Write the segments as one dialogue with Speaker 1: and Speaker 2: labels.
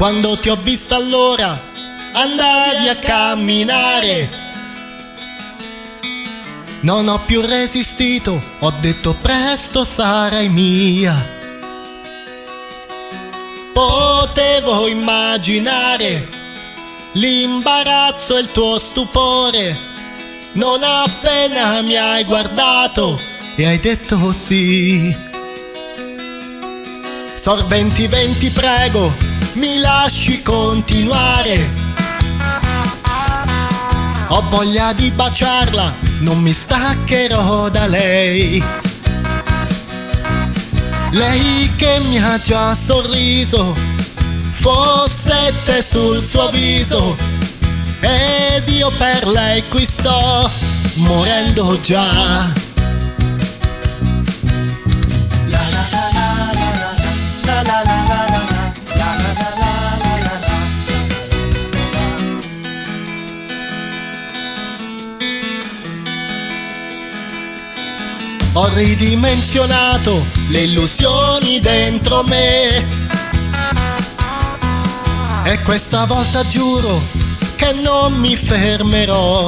Speaker 1: Quando ti ho vista allora andavi a camminare, non ho più resistito, ho detto presto sarai mia. Potevo immaginare l'imbarazzo e il tuo stupore, non appena mi hai guardato e hai detto sì. Sorventi venti prego, mi lasci continuare, ho voglia di baciarla, non mi staccherò da lei. Lei che mi ha già sorriso, fossette sul suo viso, ed io per lei qui sto morendo già. Ho ridimensionato le illusioni dentro me e questa volta giuro che non mi fermerò,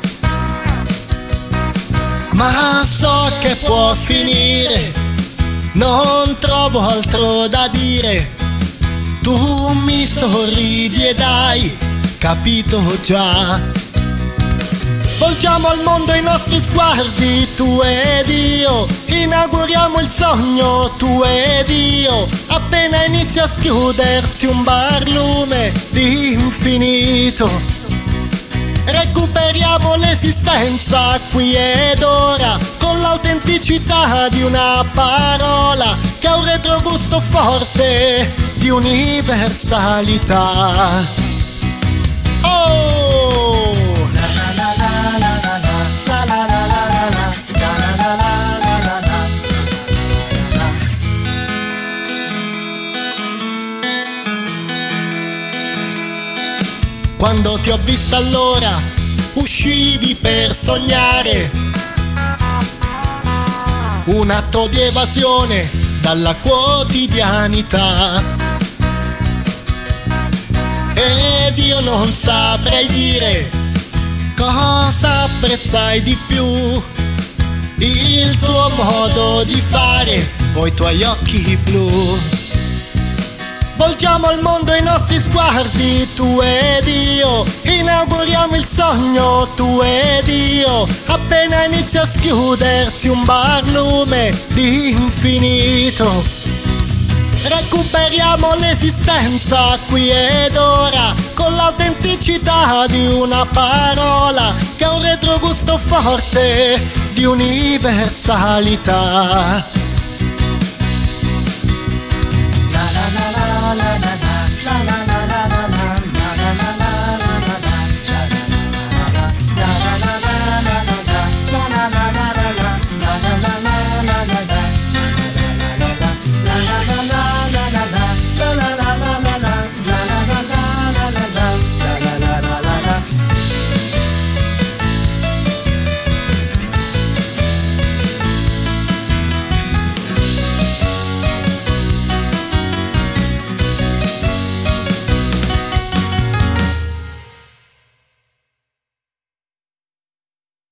Speaker 1: ma so che può finire, non trovo altro da dire. Tu mi sorridi ed hai capito già. Volgiamo al mondo i nostri sguardi, tu ed io, inauguriamo il sogno, tu ed io. Appena inizia a schiudersi un barlume di infinito, recuperiamo l'esistenza qui ed ora, con l'autenticità di una parola che ha un retrogusto forte di universalità. Oh! Quando ti ho vista allora uscivi per sognare, un atto di evasione dalla quotidianità, ed io non saprei dire cosa apprezzai di più, il tuo modo di fare o i tuoi occhi blu. Volgiamo al mondo i nostri sguardi, tu ed io, inauguriamo il sogno, tu ed io. Appena inizia a schiudersi un barlume di infinito, recuperiamo l'esistenza qui ed ora, con l'autenticità di una parola che ha un retrogusto forte di universalità.